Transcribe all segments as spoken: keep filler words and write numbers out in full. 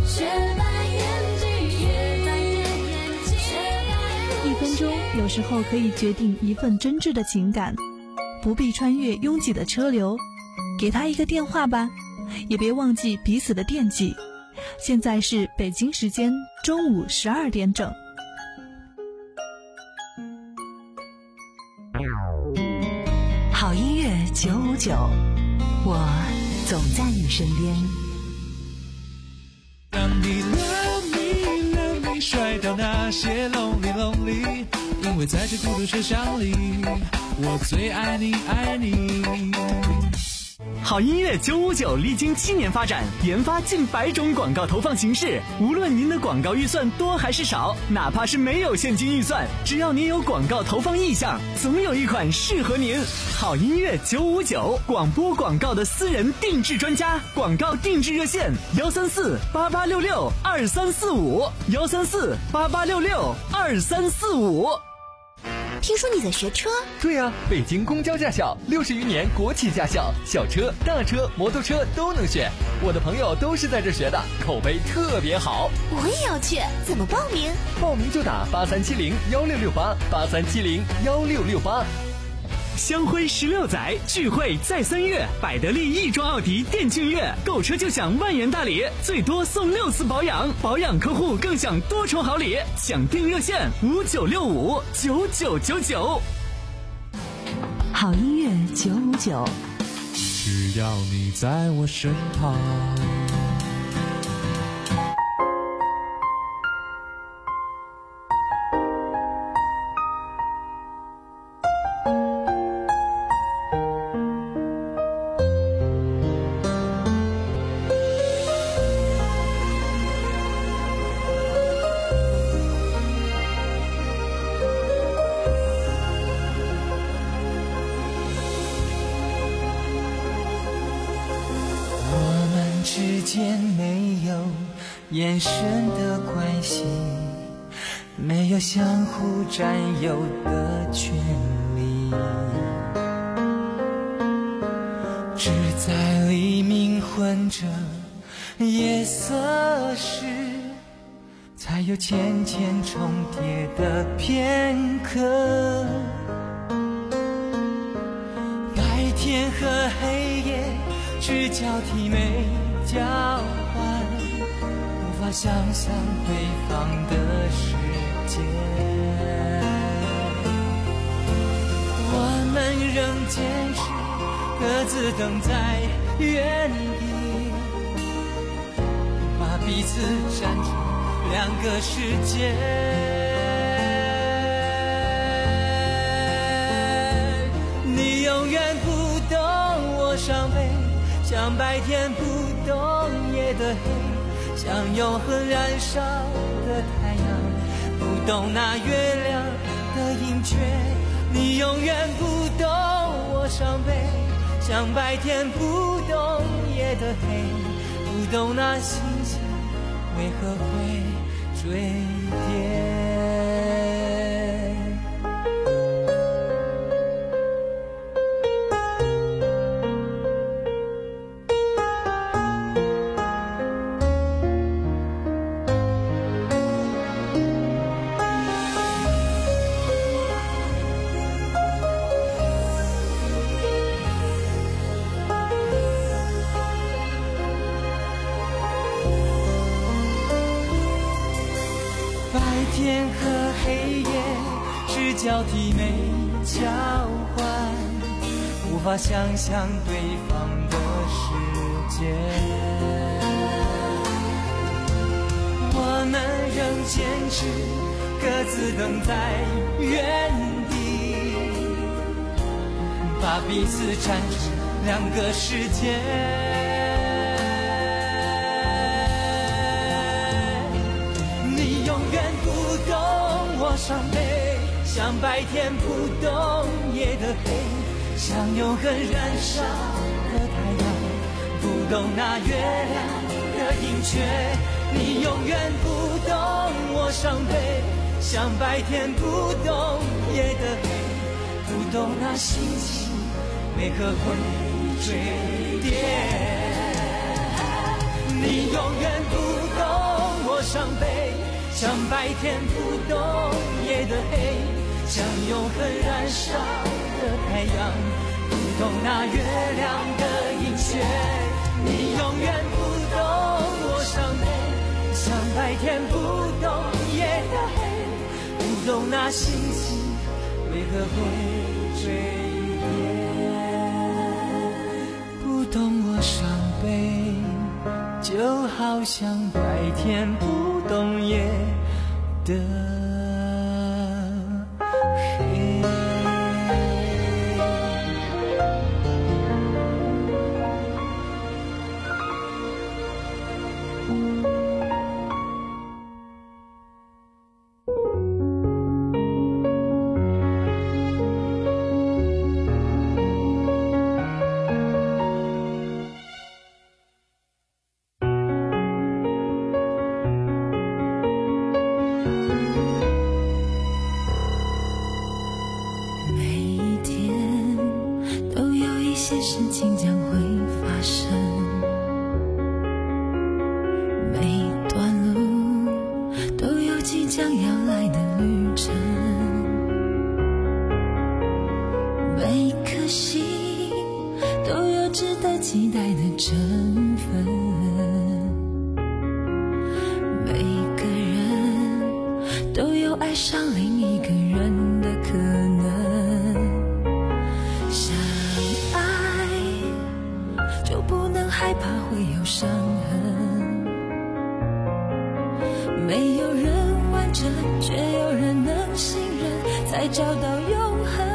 雪白眼睛，雪白的眼睛，雪白一分钟有时候可以决定一份真挚的情感，不必穿越拥挤的车流，给他一个电话吧，也别忘记彼此的惦记。现在是北京时间中午十二点整。 好音乐九五九，我总在你身边。 让你 love me love me 甩掉那些 lonely lonely， 因为在这孤独车厢里，我最爱你爱你。 好音乐九五九历经七年发展，研发近百种广告投放形式。无论您的广告预算多还是少，哪怕是没有现金预算，只要您有广告投放意向，总有一款适合您。好音乐九五九，广播广告的私人定制专家，广告定制热线幺三四八八六六二三四五幺三四八八六六二三四五。 听说你在学车？ 对啊，北京公交驾校，六十余年国企驾校，小车、大车、摩托车都能选。我的朋友都是在这学的，口碑特别好。 我也要去，怎么报名？ 报名就打八三七零幺六六八八三七零幺六六八。 香辉十六载，聚会在三月，百得利亦庄奥迪店庆月，购车就享万元大礼，最多送六次保养，保养客户更享多重好礼。想订热线五九六五九九九九。 好音乐九五九， 只要你在我身旁。 之间没有眼神的关系，没有相互占有的权利，只在黎明混着夜色时，才有渐渐重叠的片刻。白天和黑夜只交替没交换，无法想象对方的世界。我们仍坚持各自等在原地，把彼此站成两个世界。你永远不懂我伤悲，像白天不懂夜的黑，像永恒燃烧的太阳，不懂那月亮的盈缺。你永远不懂我伤悲，像白天不懂夜的黑，不懂那星星为何会坠跌。天和黑夜是交替没交换，无法想象对方的世界。我们仍坚持各自等在原地，把彼此缠成两个世界。我伤悲，像白天不懂夜的黑，像永恒燃烧的太阳，不懂那月亮的盈缺。你永远不懂我伤悲，像白天不懂夜的黑，不懂那星星为何会坠跌。你永远不懂伤悲，像白天不懂夜的黑，像永恒燃烧的太阳，不懂那月亮的阴缺。你永远不懂我伤悲，像白天不懂夜的黑，不懂那星星为何会坠跌，不懂我伤悲，就好像白天不懂夜的黑。 事情将会发生，每段路都有即将要来的旅程，每颗心都有值得期待的成分，每个人都有爱上另一个人的可能。害怕会有伤痕，没有人完整，却有人能信任，才找到永恒。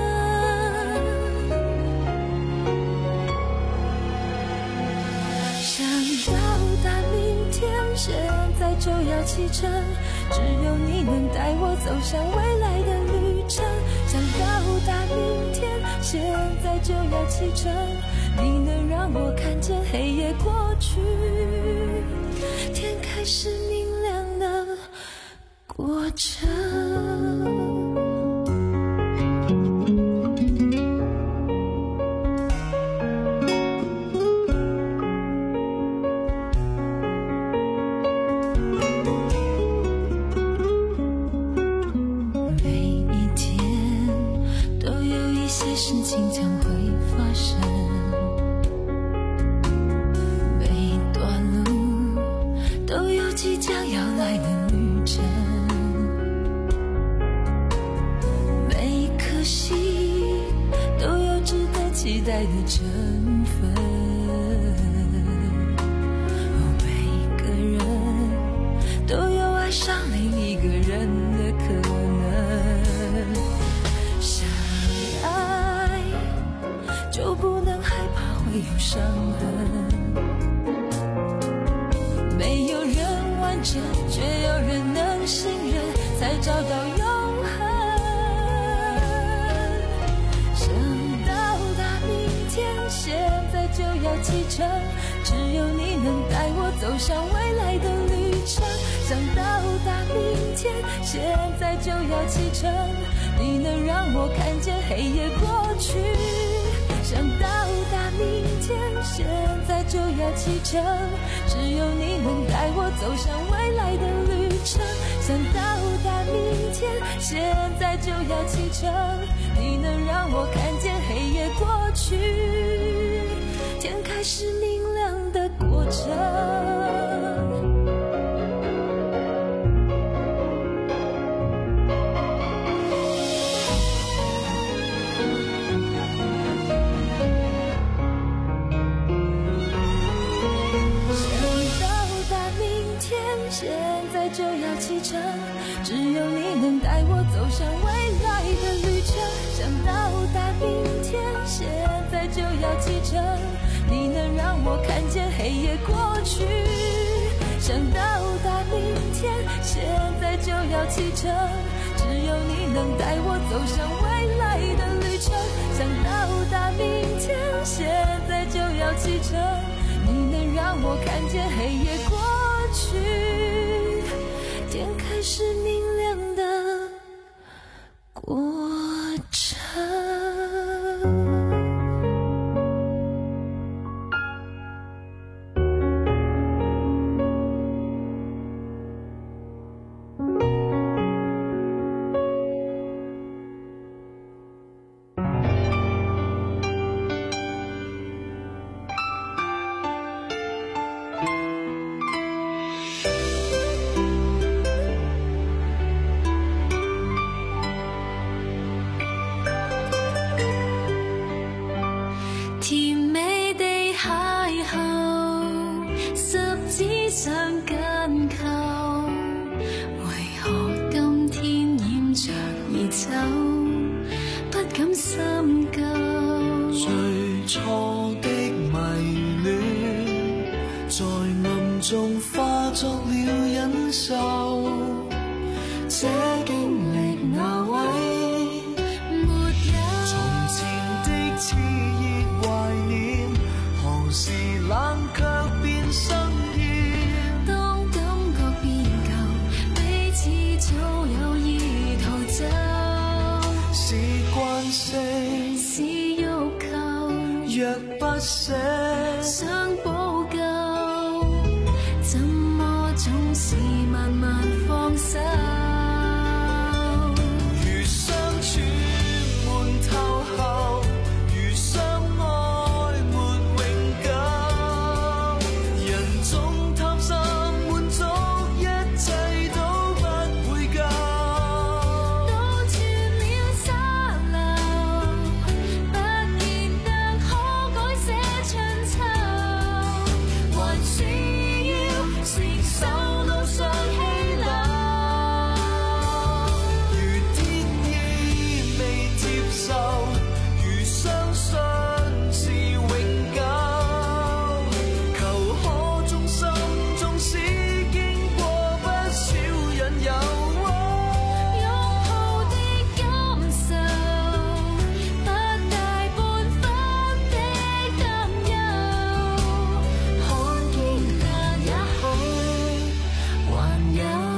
想到达明天，现在就要启程，只有你能带我走向未来的旅程。想到达明天，现在就要启程，你能让我看见黑夜过去，天开始明亮的过程。事情将会发生，每段路都有即将要来的旅程，每颗心都有值得期待的成分，每个人都有爱上另一个人的可能。就不能害怕会有伤痕，没有人完整，却有人能信任，才找到永恒。想到达明天，现在就要启程，只有你能带我走向未来的旅程。想到达明天，现在就要启程，你能让我看见黑夜过去。想到达明天，现在就要启程，只有你能带我走向未来的旅程。想到达明天，现在就要启程，你能让我看见黑夜过去，天开始明亮的过程。现在就要启程，只有你能带我走向未来的旅程。想到达明天，现在就要启程，你能让我看见黑夜过去。想到达明天，现在就要启程，只有你能带我走向未来的旅程。想到达明天，现在就要启程，你能让我看见黑夜过去，天开始明亮的过程。 緊扣，為何今天掩着而走，不敢深究。 最初的迷戀，在暗中化作了忍受，這經歷哪位沒有？ 從前的熾熱懷念，何時冷卻變生厭？ 當感覺變舊，彼此早有意逃走， 是慣性， 是欲求， 若不捨， 想補救，怎麼總是慢慢放手？ 如相處悶透後，如相愛沒永久，人總貪心滿足，一切都不會夠。 倒轉了沙漏，不見得可改寫春秋，還是要承受路上氣流。 如天意未接受，如相信是永久，求可忠心，縱使經過不少引誘。 擁抱的感受，不帶半分的擔憂，看見但也許還有。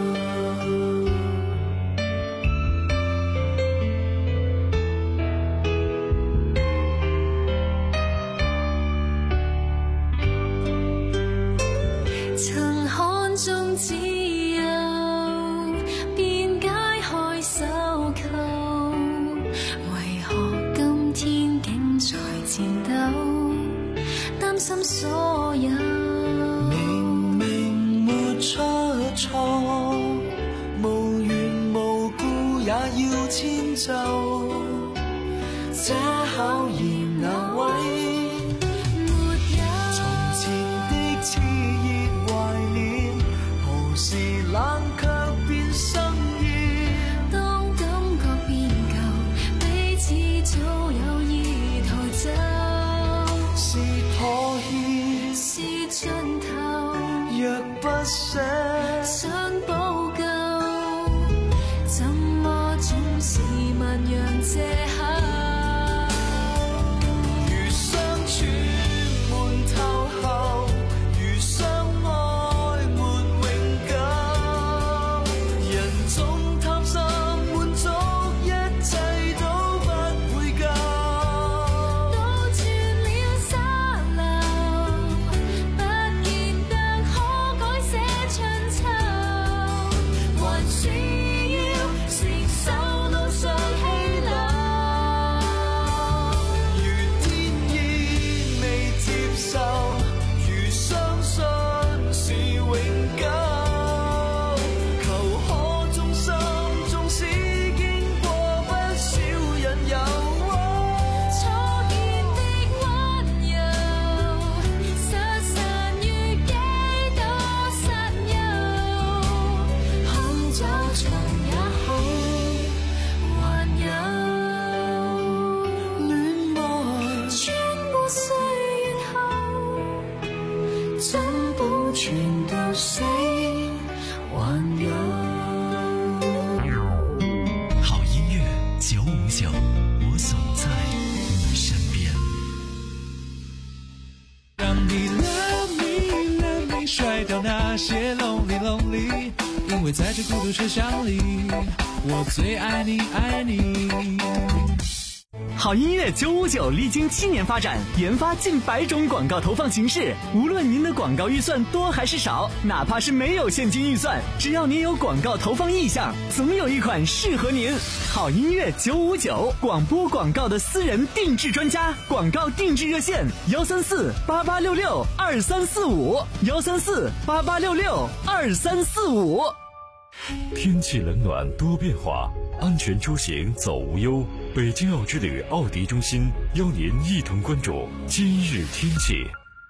曾看中自由，便解開手扣，為何今天竟在戰鬥，擔心所有。 明明沒出錯，無緣無故也要遷就，這考驗哪位？ 沒有。 從前的熾熱懷念，何時冷卻變生厭？ 當感覺變舊，彼此早有意逃走， 是妥協， 是盡頭， 若不捨， 想補救，怎麼總是萬樣借口？ 如相處悶透後，如相愛沒永久，人總貪心滿足，一切都不會夠。 倒轉了沙漏，不見得可改寫春秋，還是要承受路上氣流。 如天意未接受，如相信是永久，求可忠心，縱使經過不少引誘。 初見的溫柔，失散於幾多山丘，看找尋也許還有。 戀愛穿過歲月後，怎保存到死還有。 好音乐九五九，我总在你身边。 让你 love me love me 甩掉那些 lonely lonely， 因为在这孤独车厢里，我最爱你爱你。 好音乐九五九历经七年发展，研发近百种广告投放形式。无论您的广告预算多还是少，哪怕是没有现金预算，只要您有广告投放意向，总有一款适合您。好音乐九五九，广播广告的私人定制专家，广告定制热线：幺三四八八六六二三四五，幺三四八八六六二三四五。 天气冷暖多变化，安全出行走无忧。北京奥之旅奥迪中心邀您一同关注今日天气。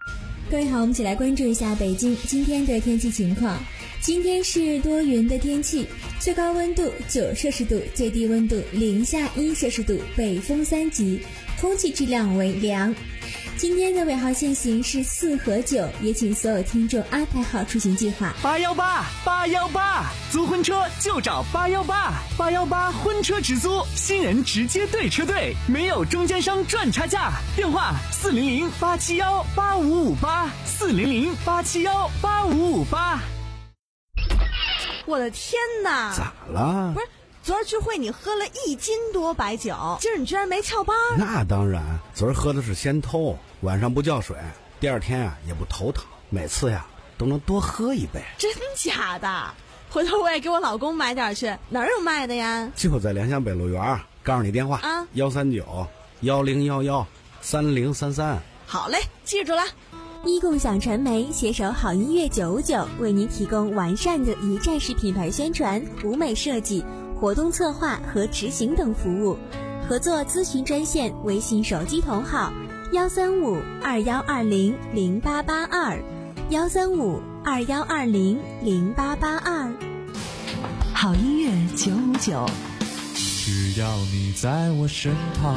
各位好，我们一起来关注一下北京今天的天气情况。今天是多云的天气，最高温度九摄氏度，最低温度零下一摄氏度，北风三级，空气质量为良。今天的尾号限行是四和九，也请所有听众安排好出行计划。 八幺八八幺八，租婚车就找八幺八，八幺八婚车直租，新人直接对车队，没有中间商赚差价。电话四零零八七幺八五五八，四零零八七幺八五五八。 我的天哪！ 咋了？ 不是，昨儿聚会你喝了一斤多白酒，今儿你居然没翘班？ 那当然，昨儿喝的是仙偷，晚上不叫水，第二天啊也不头疼，每次呀都能多喝一杯。 真假的？回头我也给我老公买点去，哪儿有卖的呀？ 就在联想北路园，告诉你电话啊，幺三九幺零幺幺三零三三。 好嘞，记住了。 一共享传媒携手好音乐九五九，为您提供完善的一站式品牌宣传、舞美设计、活动策划和执行等服务。合作咨询专线：微信手机同号幺三五二幺二零零八八二，幺三五二幺二零零八八二。 好音乐九五九， 只要你在我身旁。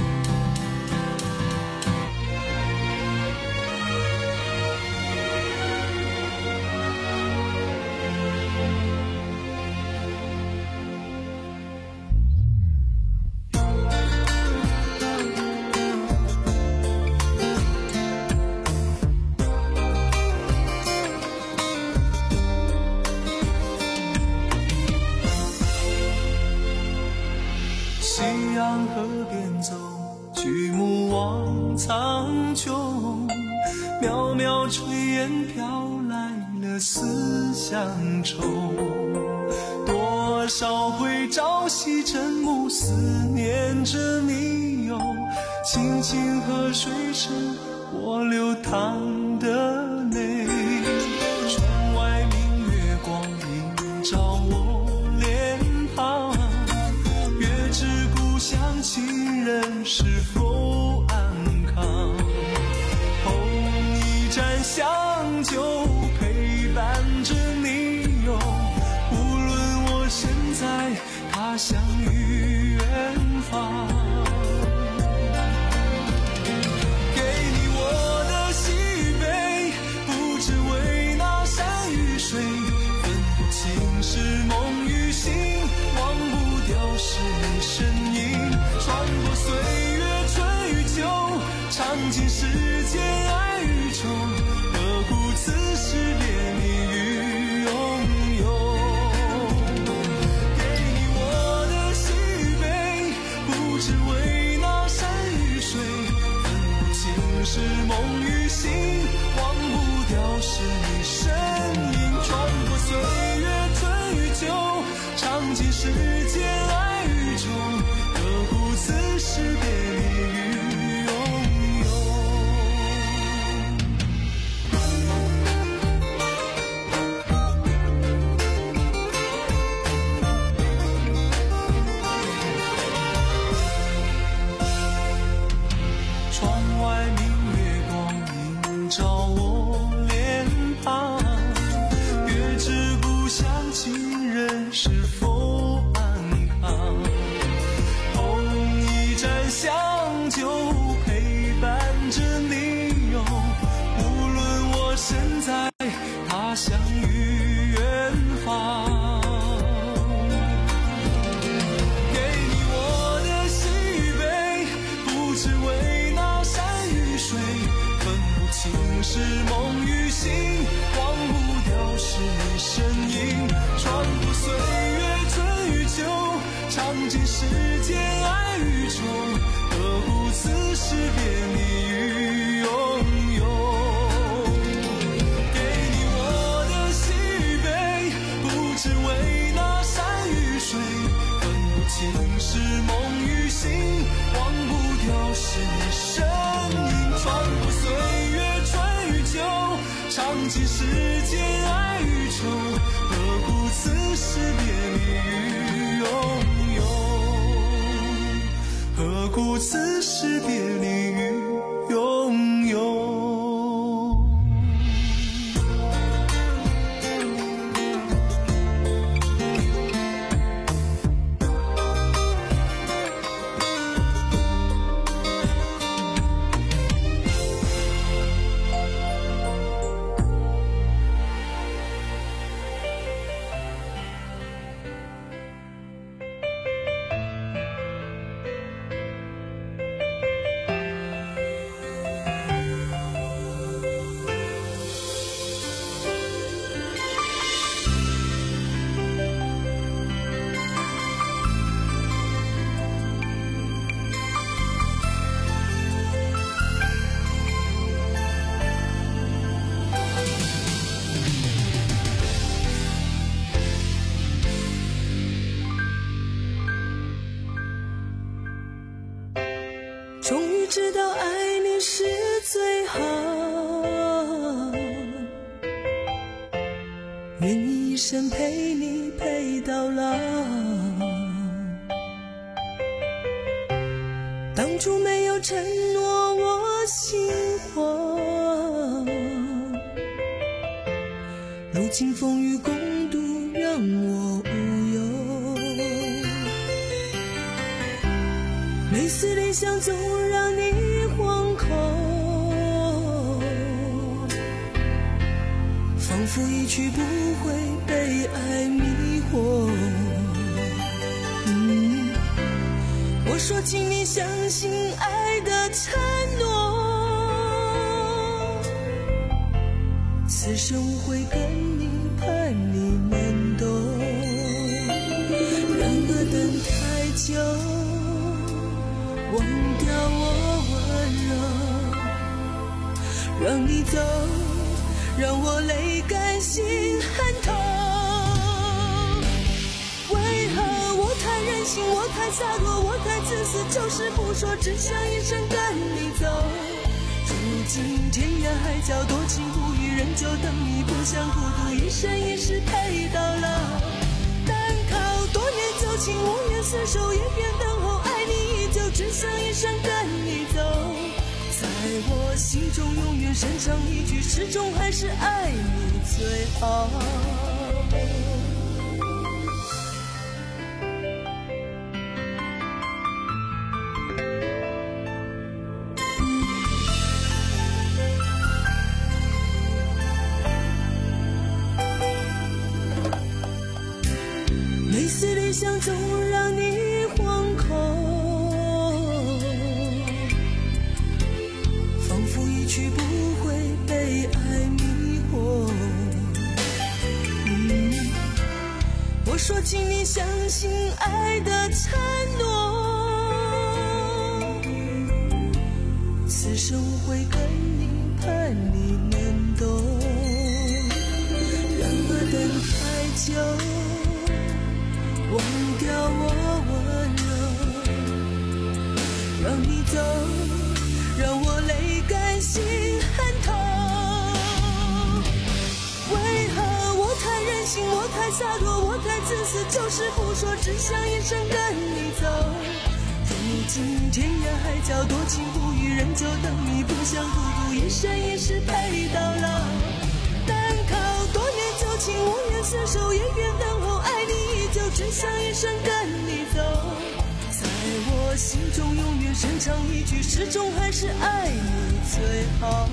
夕阳河边走，举目望苍穹，渺渺炊烟飘来了思乡愁。多少回朝夕枕暮，思念着你哟。清清河水是我流淌的泪，窗外明月光映照我脸庞。月知故乡亲人是否安康？捧一盏香酒陪伴着你哟，无论我身在他乡与远方。给你我的喜杯，不只为那山与水，分不清是梦与醒，忘不掉是你身影，穿过岁月春与秋，尝尽世间爱与愁，何故此时别离与拥有？给你我的喜杯，不只为那山与水，分不清是梦与醒，忘不掉是你身影，穿过岁月春与秋，尝尽世间爱与愁，何故此时别离与拥有？窗外明月光映照我脸庞，月知故乡亲人是否安康？捧一盏香酒陪伴着你哟，无论我身在他乡与远方。给你我的喜杯，不只为那山与水，分不清是梦与醒，忘不掉是你身影，穿过岁月春与秋，尝尽世间爱与愁，何故此时别离与拥有？给你我的喜杯，不只为那山与水，分不清是梦与醒，忘不掉是你身影，穿过岁月春与秋，尝尽世间爱与愁，何故此时别离与拥有？何故此时别离与拥有？ 知道爱你是最好，愿意一生陪你陪到老。当初没有承诺我心慌，如今风雨共度让我无忧。类似理想总让你惶恐，仿佛一去不回被爱迷惑。嗯，我说请你相信爱的承诺，此生我会跟你盼你能懂。然而等太久，忘掉我温柔，让你走，让我泪干心很痛。为何我太任性，我太洒脱，我太自私，就是不说，只想一生跟你走。如今天涯海角，多情不渝，仍旧等你，不想孤独，一生一世陪到老。单靠多年旧情，无言厮守，一边等候，爱你依旧，只想一生跟你走。在我心中永远深藏一句，始终还是爱你最好。类似理想总让你惶恐，仿佛一去不回被爱迷惑。嗯，我说请你相信爱的承诺，此生我会跟你盼你能懂。然而等太久，忘掉我温柔，让你走，让我泪干心很痛。为何我太任性，我太洒脱，我太自私，就是不说，只想一生跟你走。如今天涯海角，多情不渝，仍旧等你，不想孤独，一生一世陪到老。单靠多年旧情，无言厮守，一边等候，爱你依旧，只想一生跟你走。在我心中永远深藏一句，始终还是爱你最好。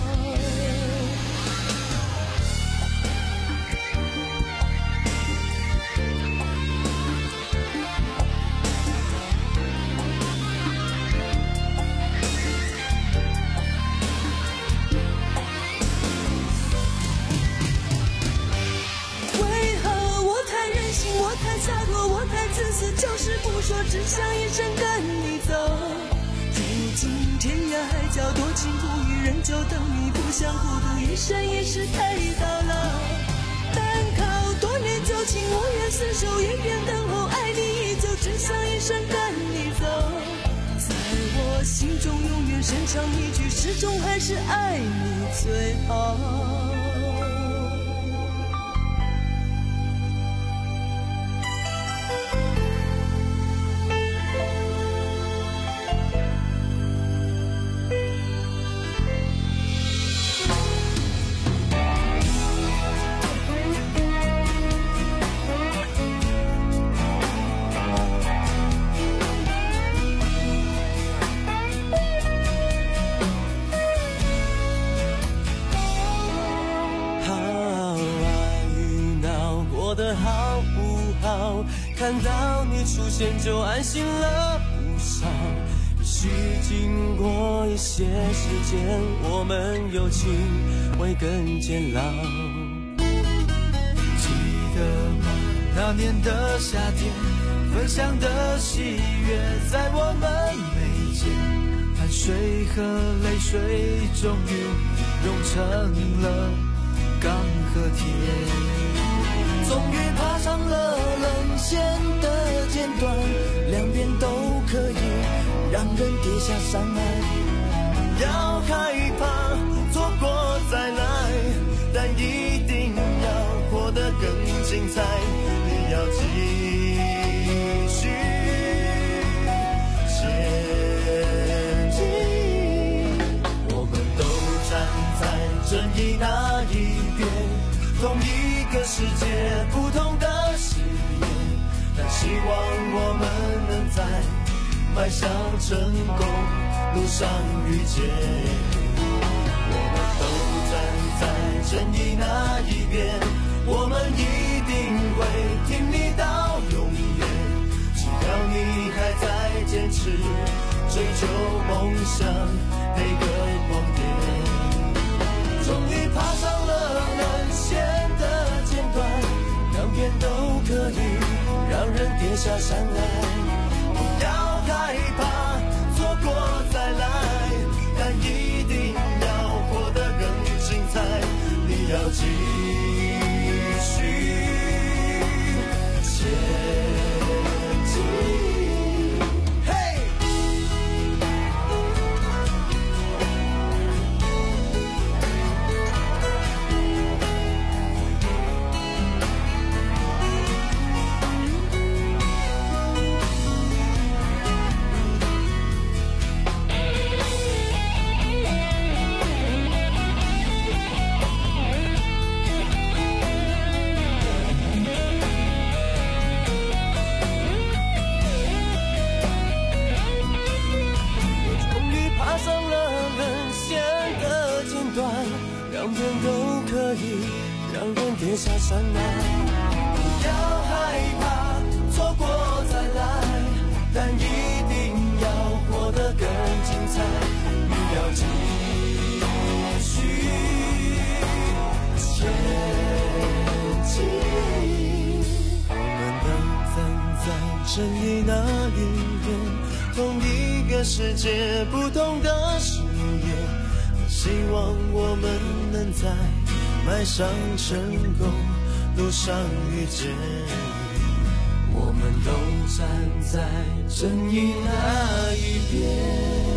洒脱，我太自私，就是不说，只想一生跟你走。如今天涯海角，多情不渝，仍旧等你，不想孤独，一生一世陪到老。单靠多年旧情，无言厮守，一边等候，爱你依旧，只想一生跟你走。在我心中永远深藏一句，始终还是爱你最好。 看到你出现就安心了不少，也许经过一些时间，我们友情会更坚牢。 记得吗？那年的夏天，分享的喜悦在我们眉间，汗水和泪水终于融成了钢和铁，终于爬上了棱线的尖端，两边都可以让人跌下山来。不要害怕错过再来，但一定要活得更精彩。你要继续前进。我们都站在正义那一边，同一个世界，不同的视野，但希望我们能在迈向成功路上遇见。我们都站在正义那一边，我们一定会挺你到永远。只要你还在坚持追求梦想那个光点。终于爬上了人生的尖端，两边都可以让人跌下山来。不要害怕错过再来，但一定要活得更精彩。你要继续前进。跌下山来，不要害怕错过再来，但一定要活得更精彩。你要继续前进。我们都站在正义那一边，同一个世界，不同的视野。希望我们能在迈上成功路上遇见。我们都站在正义那一边。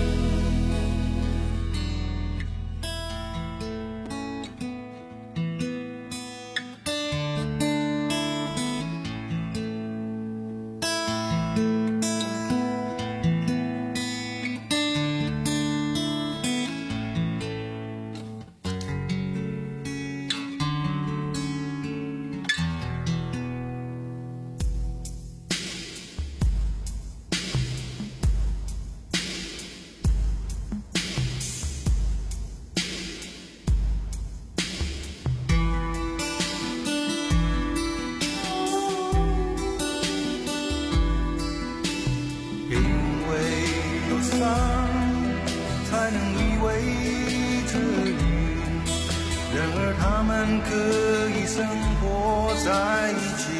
才能依偎着你，然而他们可以生活在一起，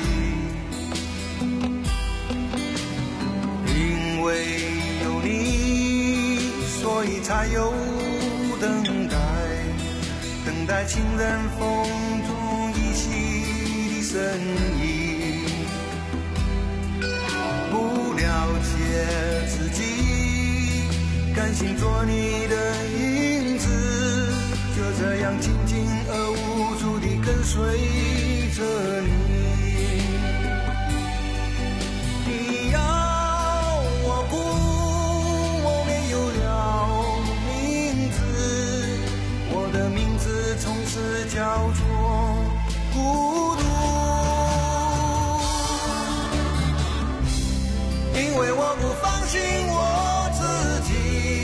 因为有你，所以才有等待，等待情人风中依稀的身影，不了解自己，甘心做你的影子，就这样静静而无助地跟随着你。你要我哭，我没有了名字，我的名字从此叫做孤独，因为我不放心我自己，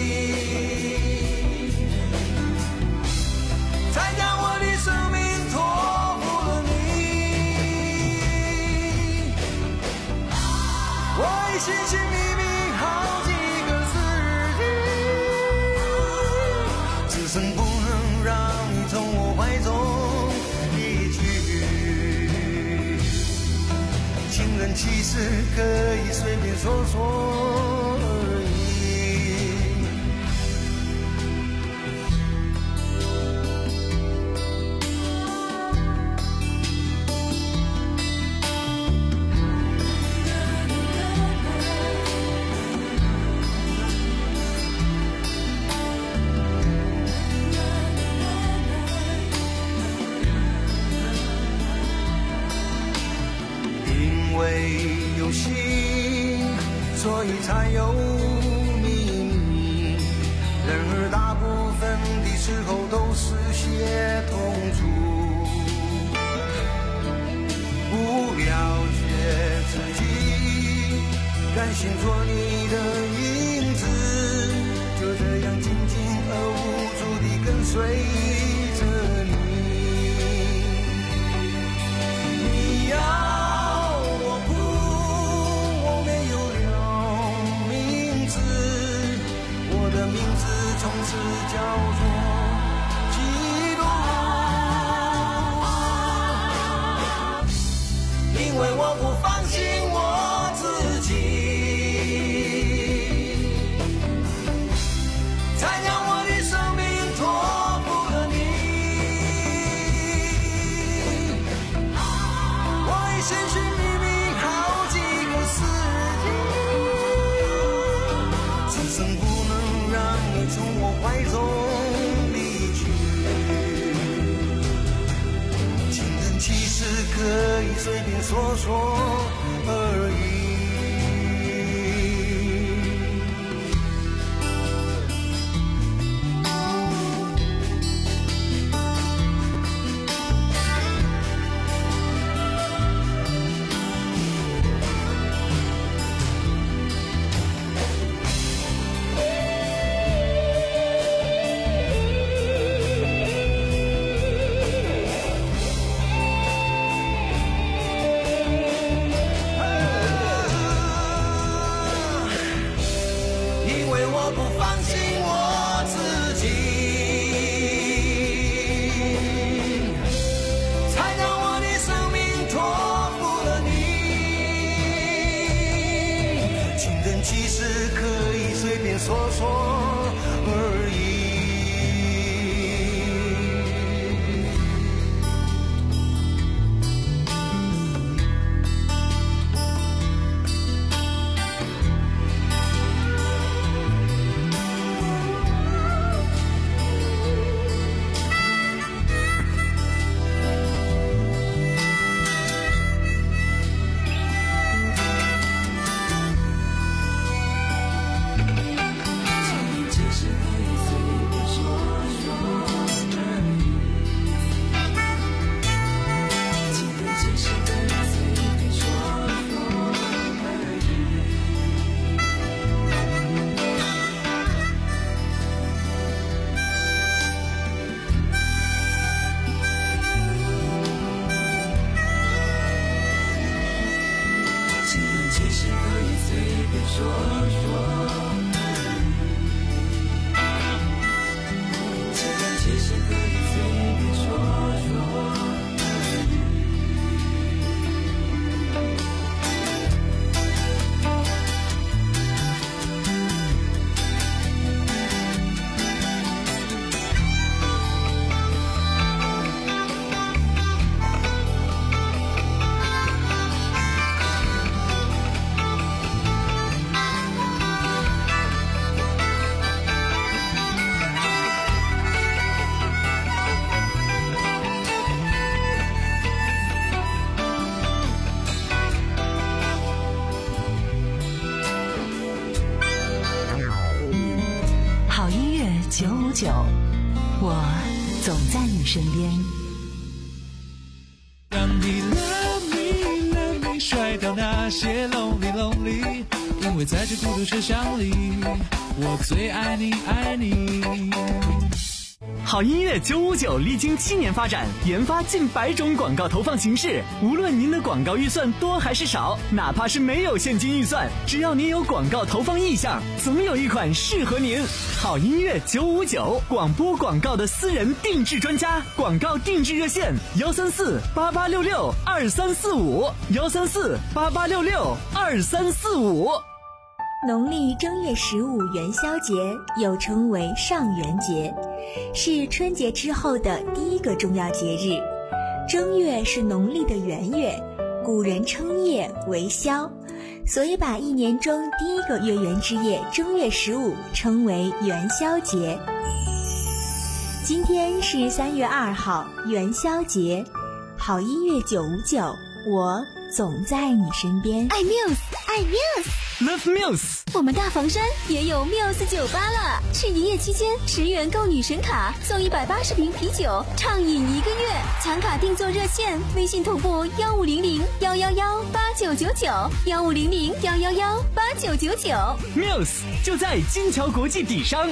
才将我的生命托付了你。我已寻寻觅觅好几个世纪，只剩不能让你从我怀中离去。情人其实可以随便说说而已。 为有心，所以才有秘密。然而大部分的时候都是些痛楚，不了解自己，甘心做你的影子，就这样静静而无助地跟随着你。你要我哭，我没有了名字，我的名字从此叫做基督，因为我不放心我自己，才将我的生命托付了你。我已献去秘密好几个世纪，此生不能让你从我怀中离去。情人其实可以随便说说而已。说说而已。 九五九，我总在你身边。 让你 love me love me 甩掉那些 lonely lonely， 因为在这孤独车厢里，我最爱你爱你。 好音乐九五九历经七年发展，研发近百种广告投放形式。无论您的广告预算多还是少，哪怕是没有现金预算，只要您有广告投放意向，总有一款适合您。好音乐九五九，广播广告的私人定制专家，广告定制热线：幺三四八八六六二三四五，幺三四八八六六二三四五。 农历正月十五元宵节又称为上元节，是春节之后的第一个重要节日。正月是农历的元月，古人称夜为宵，所以把一年中第一个月圆之夜正月十五称为元宵节。今天是三月二号，元宵节。好音乐九五九， 我总在你身边。 爱 Muse， 爱 Muse，Love Muse。 我们大房山也有 Muse 酒吧了，是营业期间十元购女神卡送一百八十瓶啤酒，畅饮一个月。抢卡订座热线：微信同步幺五零零幺幺幺八九九九，幺五零零幺幺幺八九九九。 Muse 就在金桥国际底商。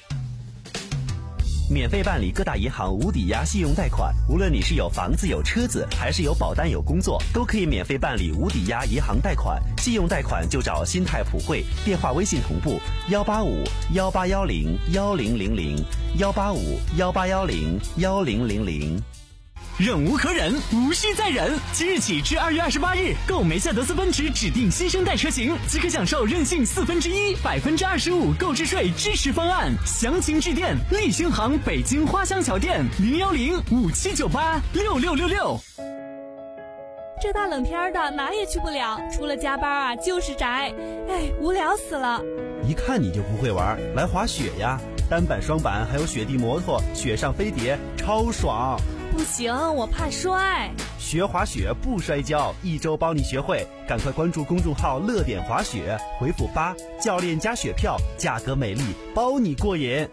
免费办理各大银行无抵押信用贷款，无论你是有房子有车子，还是有保单有工作，都可以免费办理无抵押银行贷款。信用贷款就找新泰普惠，电话微信同步幺八五幺八幺零幺零零零幺八五幺八幺零幺零零零。 忍无可忍，无需再忍。即日起至二月二十八日，购梅赛德斯奔驰指定新生代车型，即可享受任性四分之一、百分之二十五购置税支持方案。详情致电立新行北京花乡桥店零幺零五七九八六六六六。 这大冷天的哪也去不了，除了加班啊就是宅，哎，无聊死了。 一看你就不会玩，来滑雪呀！单板、双板还有雪地摩托，雪上飞碟，超爽。 不行，我怕摔。 学滑雪不摔跤，一周帮你学会。赶快关注公众号乐点滑雪，回复八，教练加雪票，价格美丽，包你过瘾。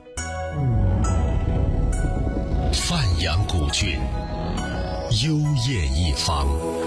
范阳古郡，幽艳一方，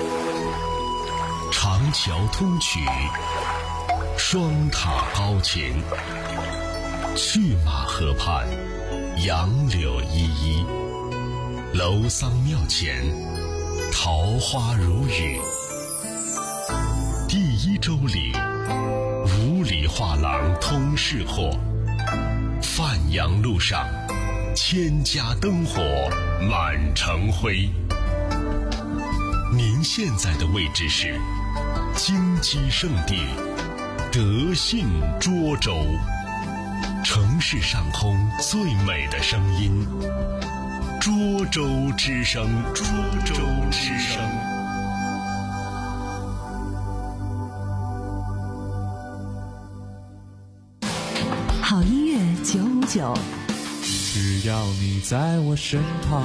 长桥通衢，双塔高擎，去马河畔，杨柳依依。楼桑庙前，桃花如雨。第一周里，五里画廊通市货。范阳路上，千家灯火满城辉。您现在的位置是金鸡圣地德信涿州，城市上空最美的声音。涿州之声，涿州之声。 好音乐九五九， 只要你在我身旁。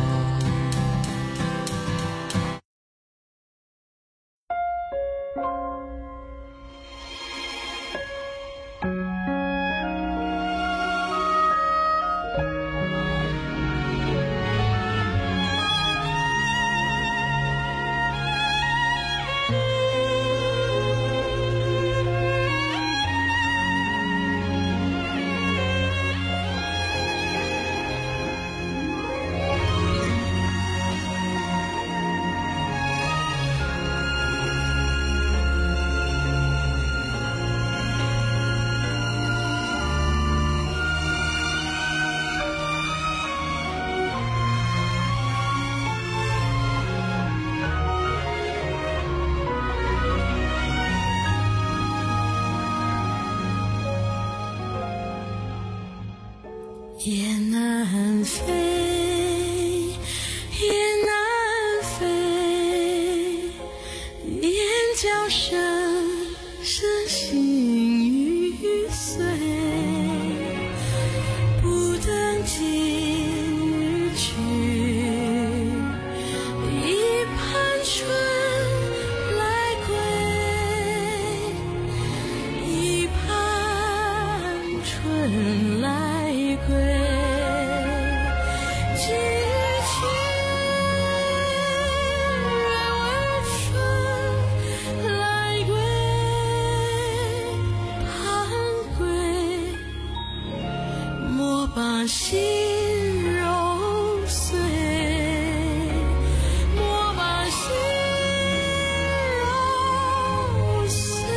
雁南飞，雁南飞，雁叫声声心欲碎，不等今日去，一盘春来归，一盘春来归。心揉碎，莫把心揉碎，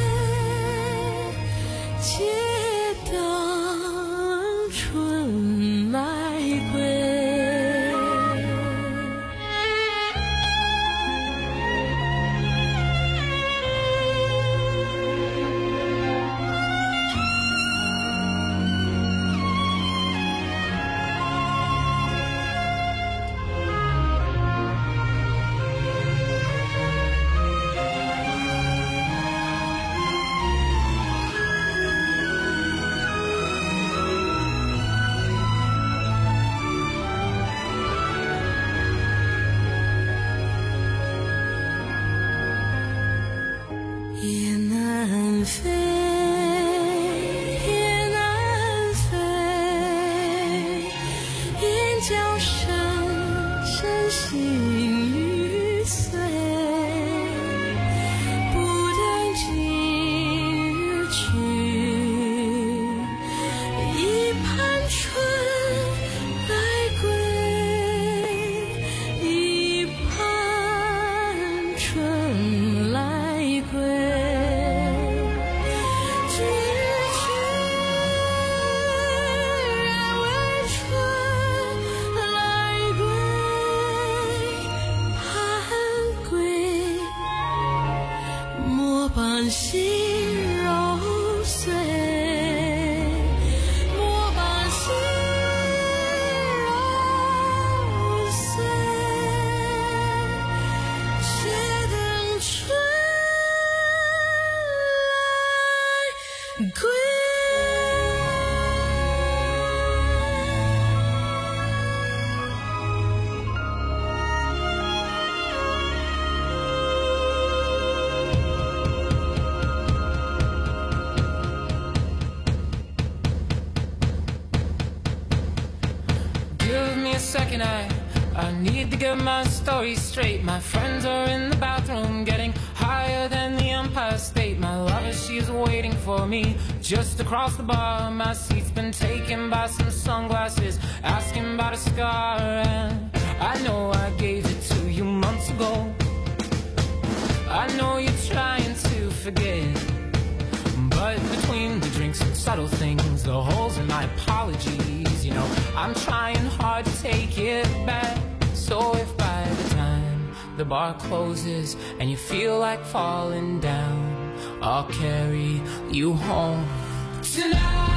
且等春来归。 春来归，咫尺为春来归，盼归，莫把心揉碎，莫把心揉碎，且等春来归。 Give me a second, I, I need to get my story straight. My friends are in the bathroom getting higher than the Empire State. My lover, she's waiting for me just across the bar. My seat's been taken by some sunglasses asking about a scar. And I know I gave it to you months ago. I know you're trying to forget, but between the drinks and subtle things, the holes in my apologies, you know, I'm trying hard to take it back. So if by the time the bar closes and you feel like falling down, I'll carry you home tonight.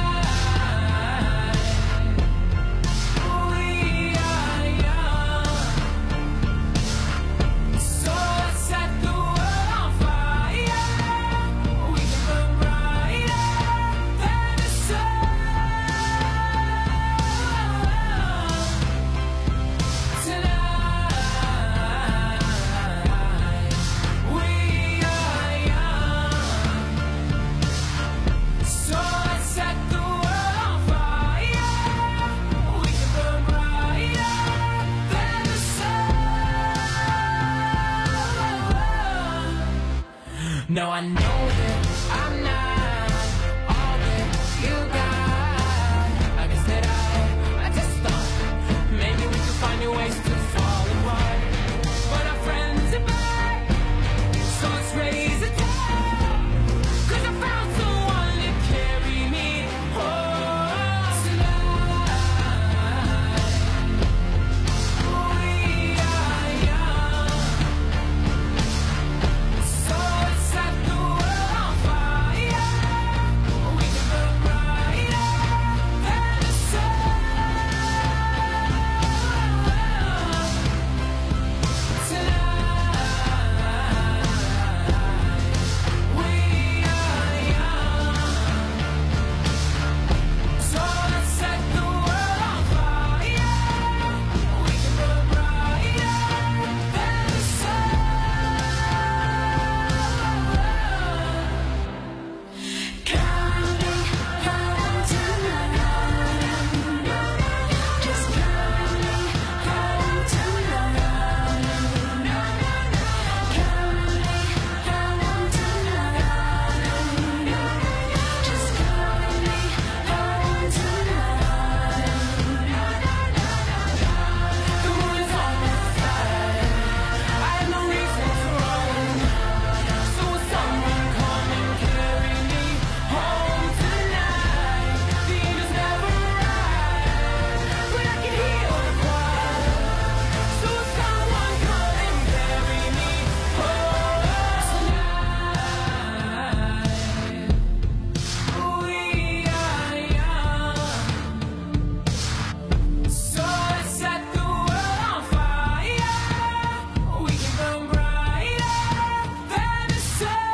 No, I know that I'm not all that you got. I guess that I, I just thought maybe we could find new ways to fall apart. But our friends are back, so let's raise a toast. 'Cause I found someone to carry me home tonight. We are young, so let's set the world on fire. We can burn brighter than the sun tonight. We are young, so let's set the world on fire. We can burn brighter than the sun. Counting down tonight, just counting down tonight, counting down tonight, just counting down tonight. The moon is on my side, I have no reason to run, so will someone come and carry me home tonight? The angels never arrive, but I can hear the choir. So will someone come and carry me home tonight? We are young, so let's set the world on fire. We can burn brighter than the sun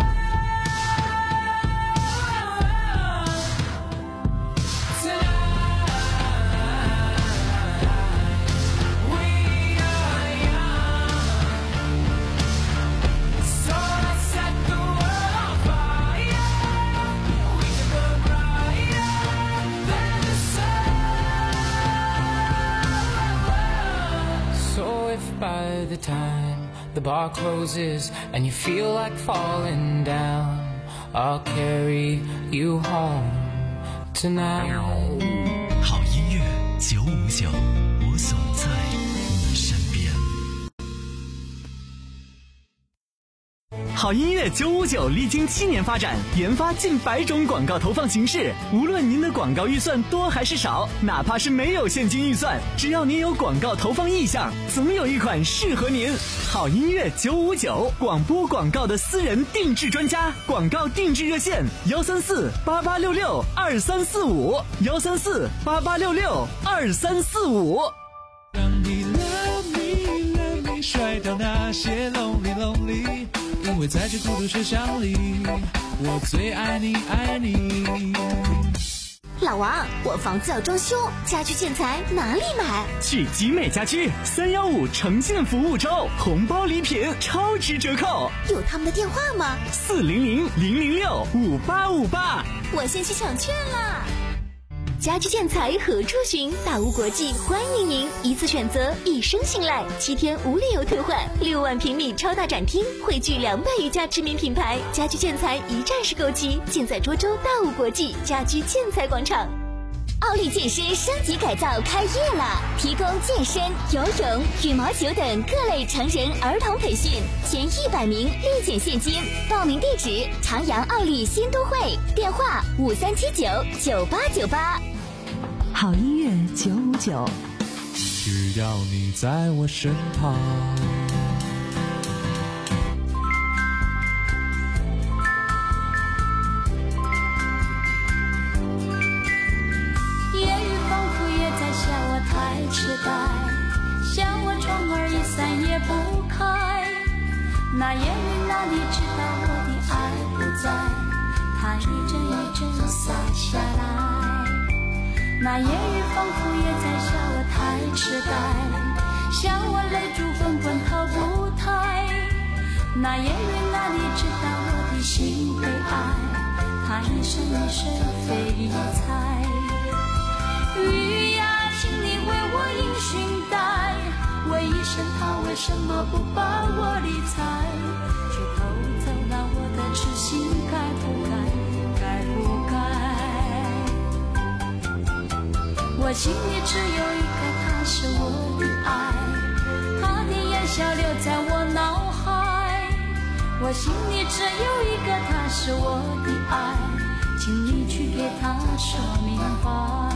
tonight. We are young, so let's set the world on fire. We can burn brighter than the sun. So if by the time the bar closes and you feel like falling down, I'll carry you home tonight. 好音乐九五九，我总在。 好音乐九五九历经七年发展，研发近百种广告投放形式。无论您的广告预算多还是少，哪怕是没有现金预算，只要您有广告投放意向，总有一款适合您。好音乐九五九，广播广告的私人定制专家，广告定制热线：幺三四八八六六二三四五，幺三四八八六六二三四五。 让你 love me love me， 甩掉那些 lonely lonely。因为在这孤独车厢里，我最爱你爱你。 老王，我房子要装修，家居建材哪里买？ 去集美家居，三幺五呈现服务周，红包礼品超值折扣。 有他们的电话吗？ 四零零零零六五八五八。 我先去抢券啦。家居建材何处寻？大屋国际欢迎您，一次选择，一生信赖，七天无理由退换，六万平米超大展厅，汇聚两百余家知名品牌，家居建材一站式购齐，尽在涿州大屋国际家居建材广场。奥利健身升级改造开业了，提供健身、游泳、羽毛球等各类成人儿童培训，前一百名立减现金。报名地址：长阳奥利新都会，电话五三七九九八九八。 好音乐九五九， 只要你在我身旁。 痴呆，像我窗儿一散也不开。那烟云哪里知道我的爱不在，它一阵一阵洒下来。那烟雨仿佛也在笑我太痴呆，像我泪珠滚滚逃不开。那烟云哪里知道我的心被爱，它一声一声飞采。雨呀，请你为我迎寻带，问一声他为什么不把我理睬，却偷走了我的痴心，该不该，该不该？我心里只有一个他是我的爱，他的言笑留在我脑海。我心里只有一个他是我的爱，请你去给他说明白。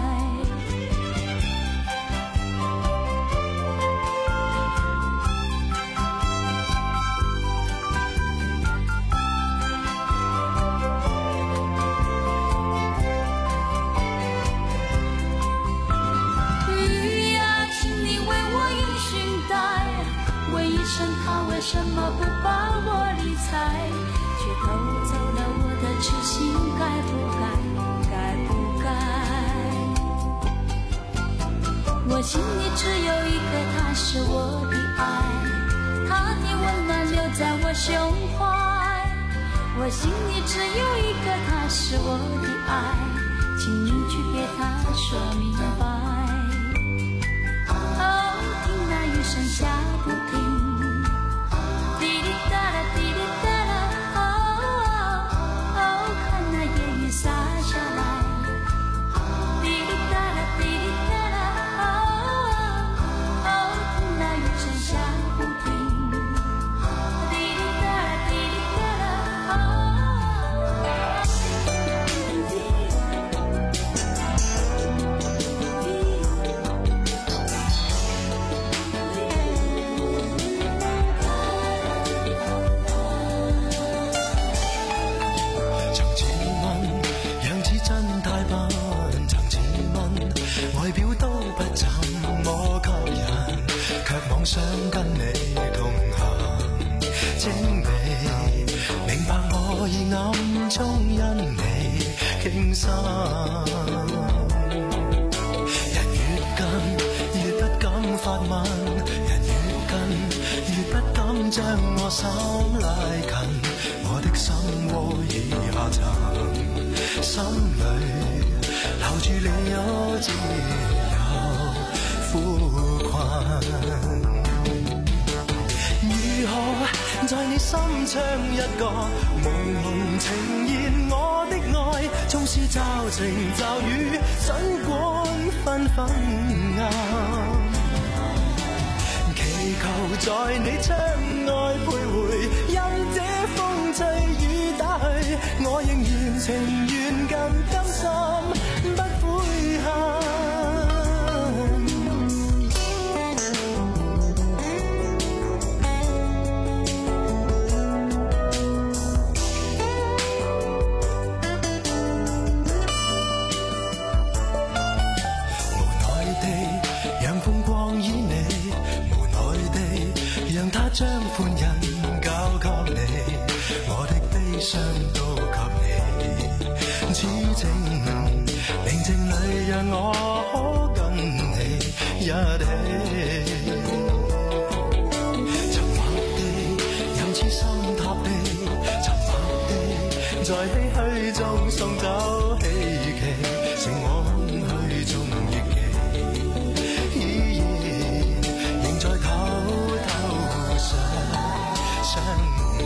他为什么不把我理睬，却偷走了我的痴心，该不该，该不该？我心里只有一个他是我的爱，他的温暖留在我胸怀。我心里只有一个他是我的爱，请你去给他说明白。哦，听那雨声下不停， 想跟你同行，精美明白我已暗中因你傾心。人越近越不敢發問，人越近越不敢將我心拉近。我的心窩已下沉，心裏留住了自由苦困。如何在你心窗一角朦朧呈現我的愛，縱是驟晴驟雨盡管紛紛暗，祈求在你窗外徘徊，任這風我仍然情願更甘心，不悔恨。無奈地讓風光依你，無奈地讓他將判人交給你，我的悲傷都給你，此情寧靜裏讓我可跟你一起，沉默地任此心塌地，沉默地在唏噓中送走希冀，剩我空虛中憶記，依然仍在偷偷想想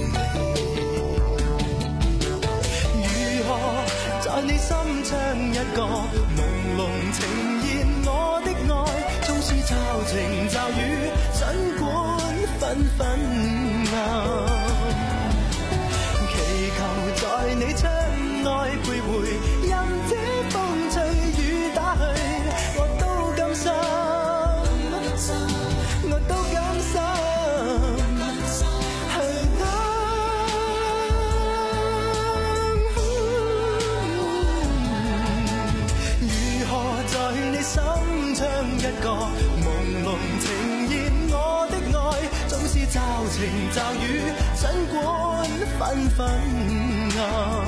在你心唱一個朦朧情言，我的愛縱是驟晴驟雨，儘管紛紛暗，祈求在你窗外徘徊，任這風吹雨打去，我都甘心，我都甘心。心唱一個朦朧情言，我的愛縱是驟晴驟雨，儘管紛紛暗，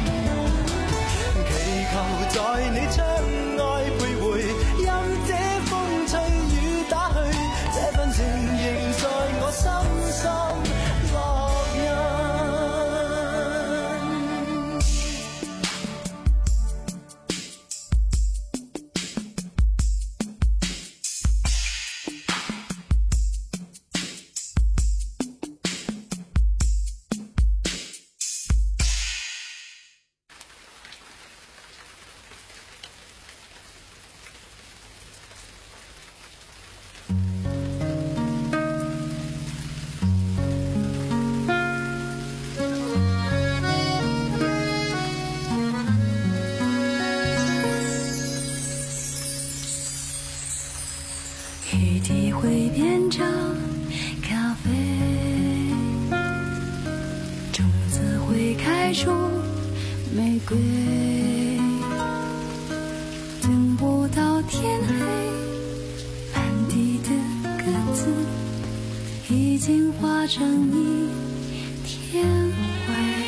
祈求在你窗外徘徊，任這風吹雨打去，這份情仍在我深深烙印。 雨滴会变成咖啡，种子会开出玫瑰，等不到天黑，满地的鸽子已经化成一天灰。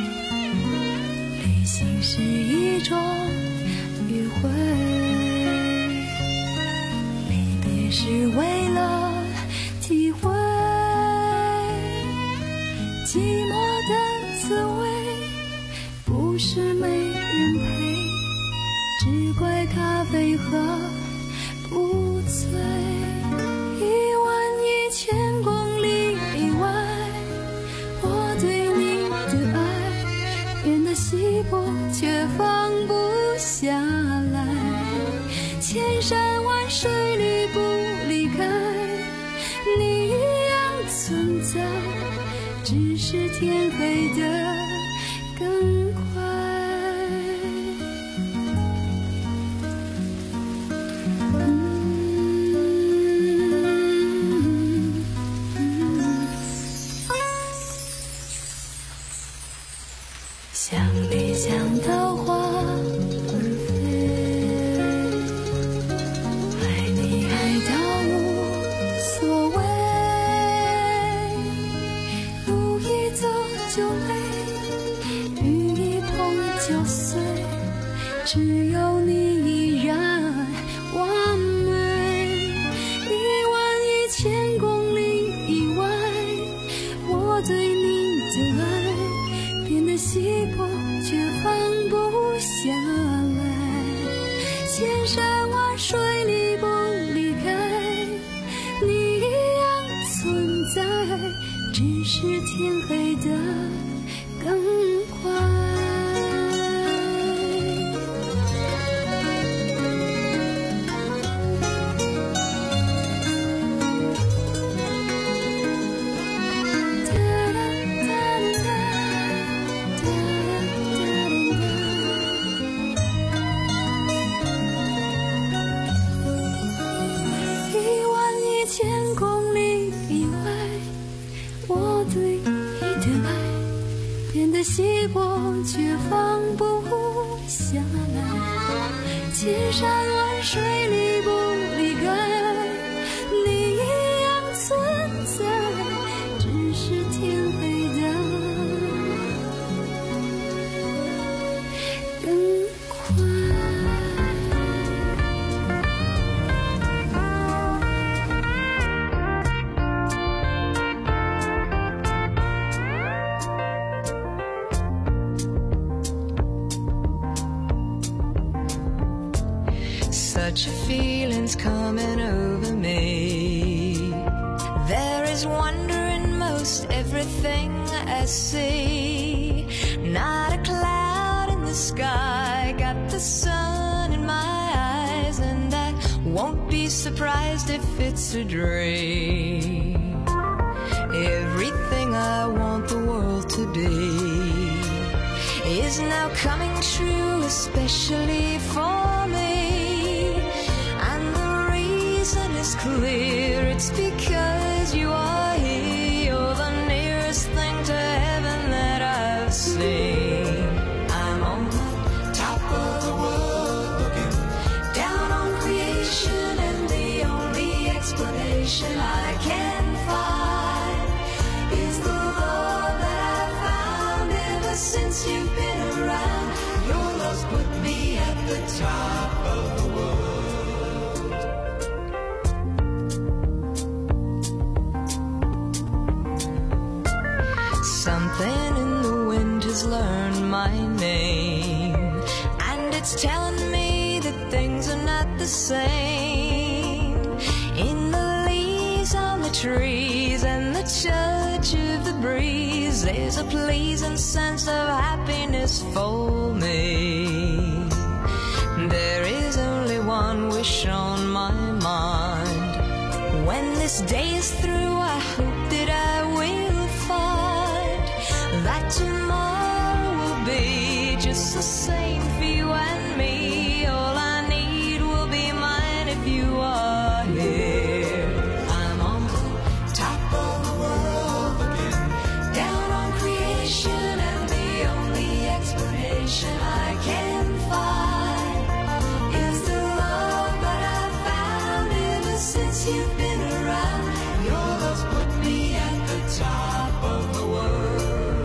旅行是一种迂回，是为了体会寂寞的滋味，不是没人陪，只怪咖啡喝不醉。一万一千公里以外，我对你的爱变得稀薄，却放不下来。千山万水里不离开，你一样存在，只是天黑的更快。想你想到花儿飞，爱你爱到无所谓，路一走就累，雨一碰就碎，只有你依然完美。一万一千公里以外，我对你的爱变得稀薄，却放不下来。千山万水里不离开，你一样存在，只是天黑的更快。哒哒哒哒哒的爱变得习惯，却放不下来。千山万水离不离开，你一样存在，只是天黑的更快。 Such a feeling's coming over me. There is wonder in most everything I see. Not a cloud in the sky, got the sun in my eyes, and I won't be surprised if it's a dream. Everything I want the world to be is now coming true, especially for me. It's clear, it's because you are here. You're the nearest thing to heaven that I've seen. I'm on the top of the world, looking down on creation, and the only explanation I can find is the love that I've found ever since you've been around. Your love's put me at the top of the world. Something in the wind has learned my name, and it's telling me that things are not the same. In the leaves on the trees and the touch of the breeze, there's a pleasing sense of happiness for me. There is only one wish on my mind. When this day is through, I hope that I will find that tomorrow will be just the same.